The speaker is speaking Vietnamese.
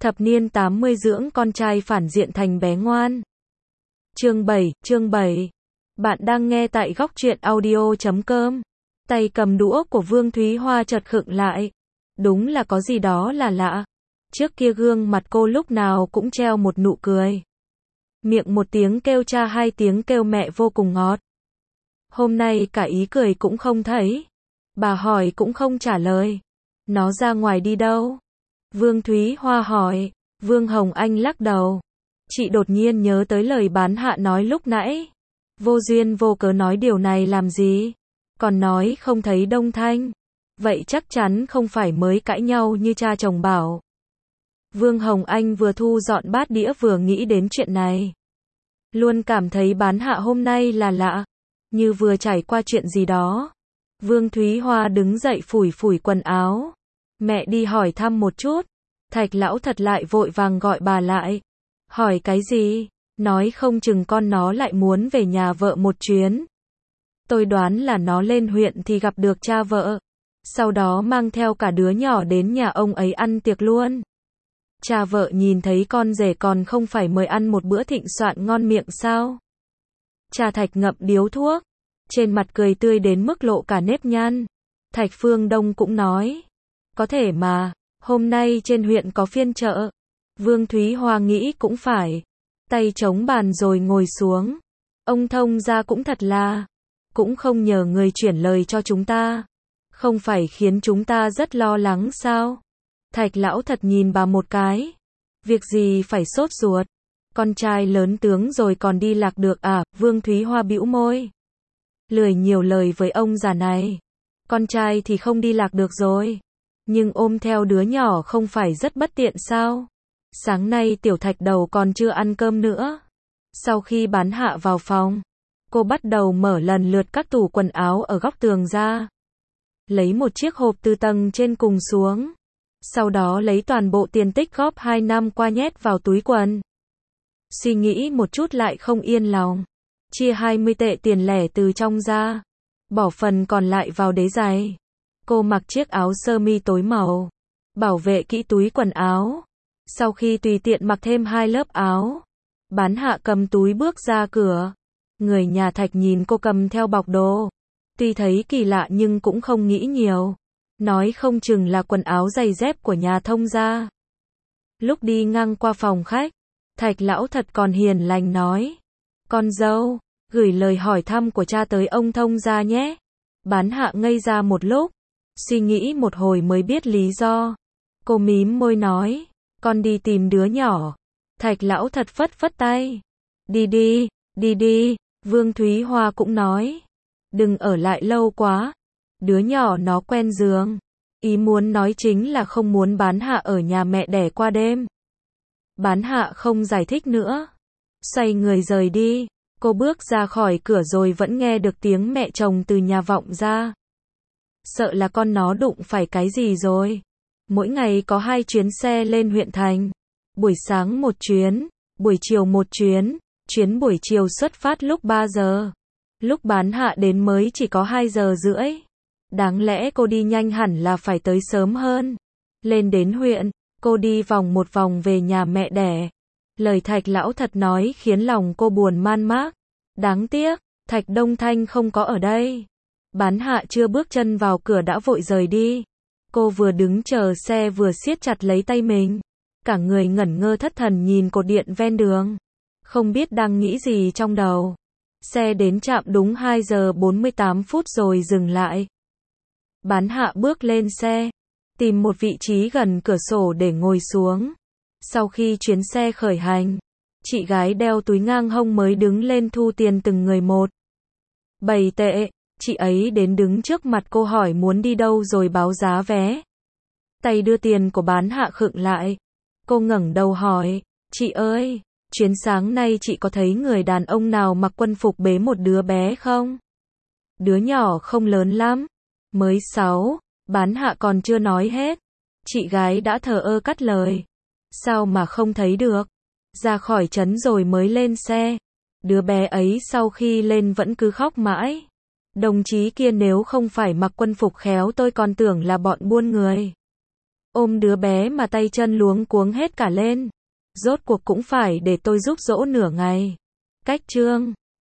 Thập niên 80 dưỡng con trai phản diện thành bé ngoan. Chương 7. Bạn đang nghe tại góc truyện audio.com. Tay cầm đũa của Vương Thúy Hoa chợt khựng lại. Đúng là có gì đó là lạ. Trước kia gương mặt cô lúc nào cũng treo một nụ cười. Miệng một tiếng kêu cha hai tiếng kêu mẹ vô cùng ngọt. Hôm nay cả ý cười cũng không thấy. Bà hỏi cũng không trả lời. Nó ra ngoài đi đâu? Vương Thúy Hoa hỏi. Vương Hồng Anh lắc đầu. Chị đột nhiên nhớ tới lời bán hạ nói lúc nãy. Vô duyên vô cớ nói điều này làm gì? Còn nói không thấy Đông Thanh. Vậy chắc chắn không phải mới cãi nhau như cha chồng bảo. Vương Hồng Anh vừa thu dọn bát đĩa vừa nghĩ đến chuyện này. Luôn cảm thấy bán hạ hôm nay là lạ. Như vừa trải qua chuyện gì đó. Vương Thúy Hoa đứng dậy phủi phủi quần áo. Mẹ đi hỏi thăm một chút. Thạch lão thật lại vội vàng gọi bà lại. Hỏi cái gì? Nói không chừng con nó lại muốn về nhà vợ một chuyến. Tôi đoán là nó lên huyện thì gặp được cha vợ. Sau đó mang theo cả đứa nhỏ đến nhà ông ấy ăn tiệc luôn. Cha vợ nhìn thấy con rể còn không phải mời ăn một bữa thịnh soạn ngon miệng sao? Cha Thạch ngậm điếu thuốc. Trên mặt cười tươi đến mức lộ cả nếp nhăn. Thạch Phương Đông cũng nói. Có thể mà, hôm nay trên huyện có phiên chợ. Vương Thúy Hoa nghĩ cũng phải. Tay chống bàn rồi ngồi xuống. Ông thông gia cũng thật là. Cũng không nhờ người chuyển lời cho chúng ta. Không phải khiến chúng ta rất lo lắng sao? Thạch lão thật nhìn bà một cái. Việc gì phải sốt ruột. Con trai lớn tướng rồi còn đi lạc được à? Vương Thúy Hoa bĩu môi. Lười nhiều lời với ông già này. Con trai thì không đi lạc được rồi. Nhưng ôm theo đứa nhỏ không phải rất bất tiện sao? Sáng nay Tiểu Thạch Đầu còn chưa ăn cơm nữa. Sau khi bán hạ vào phòng, cô bắt đầu mở lần lượt các tủ quần áo ở góc tường ra. Lấy một chiếc hộp từ tầng trên cùng xuống. Sau đó lấy toàn bộ tiền tích góp 2 năm qua nhét vào túi quần. Suy nghĩ một chút lại không yên lòng. Chia 20 tệ tiền lẻ từ trong ra. Bỏ phần còn lại vào đế giày. Cô mặc chiếc áo sơ mi tối màu. Bảo vệ kỹ túi quần áo. Sau khi tùy tiện mặc thêm 2 lớp áo. Bán hạ cầm túi bước ra cửa. Người nhà Thạch nhìn cô cầm theo bọc đồ. Tuy thấy kỳ lạ nhưng cũng không nghĩ nhiều. Nói không chừng là quần áo giày dép của nhà thông gia. Lúc đi ngang qua phòng khách, Thạch lão thật còn hiền lành nói. Con dâu, gửi lời hỏi thăm của cha tới ông thông gia nhé. Bán hạ ngây ra một lúc. Suy nghĩ một hồi mới biết lý do. Cô mím môi nói. Con đi tìm đứa nhỏ. Thạch lão thật phất phất tay. Đi đi. Vương Thúy Hoa cũng nói. Đừng ở lại lâu quá. Đứa nhỏ nó quen giường. Ý muốn nói chính là không muốn bán hạ ở nhà mẹ đẻ qua đêm. Bán hạ không giải thích nữa. Xoay người rời đi. Cô bước ra khỏi cửa rồi vẫn nghe được tiếng mẹ chồng từ nhà vọng ra. Sợ là con nó đụng phải cái gì rồi. Mỗi ngày có 2 chuyến xe lên huyện thành. Buổi sáng một chuyến, buổi chiều một chuyến. Chuyến buổi chiều xuất phát lúc 3 giờ. Lúc bán hạ đến mới chỉ có 2 giờ rưỡi. Đáng lẽ cô đi nhanh hẳn là phải tới sớm hơn. Lên đến huyện, cô đi vòng một vòng về nhà mẹ đẻ. Lời Thạch lão thật nói khiến lòng cô buồn man mác. Đáng tiếc, Thạch Đông Thanh không có ở đây. Bán hạ chưa bước chân vào cửa đã vội rời đi. Cô vừa đứng chờ xe vừa siết chặt lấy tay mình. Cả người ngẩn ngơ thất thần nhìn cột điện ven đường. Không biết đang nghĩ gì trong đầu. Xe đến trạm đúng 2 giờ 48 phút rồi dừng lại. Bán hạ bước lên xe. Tìm một vị trí gần cửa sổ để ngồi xuống. Sau khi chuyến xe khởi hành, chị gái đeo túi ngang hông mới đứng lên thu tiền từng người một. 7 tệ. Chị ấy đến đứng trước mặt cô hỏi muốn đi đâu rồi báo giá vé. Tay đưa tiền của bán hạ khựng lại. Cô ngẩng đầu hỏi, chị ơi, chuyến sáng nay chị có thấy người đàn ông nào mặc quân phục bế một đứa bé không? Đứa nhỏ không lớn lắm, mới 6, bán hạ còn chưa nói hết. Chị gái đã thờ ơ cắt lời. Sao mà không thấy được? Ra khỏi trấn rồi mới lên xe. Đứa bé ấy sau khi lên vẫn cứ khóc mãi. Đồng chí kia nếu không phải mặc quân phục khéo tôi còn tưởng là bọn buôn người. Ôm đứa bé mà tay chân luống cuống hết cả lên. Rốt cuộc cũng phải để tôi giúp dỗ nửa ngày. Cách chương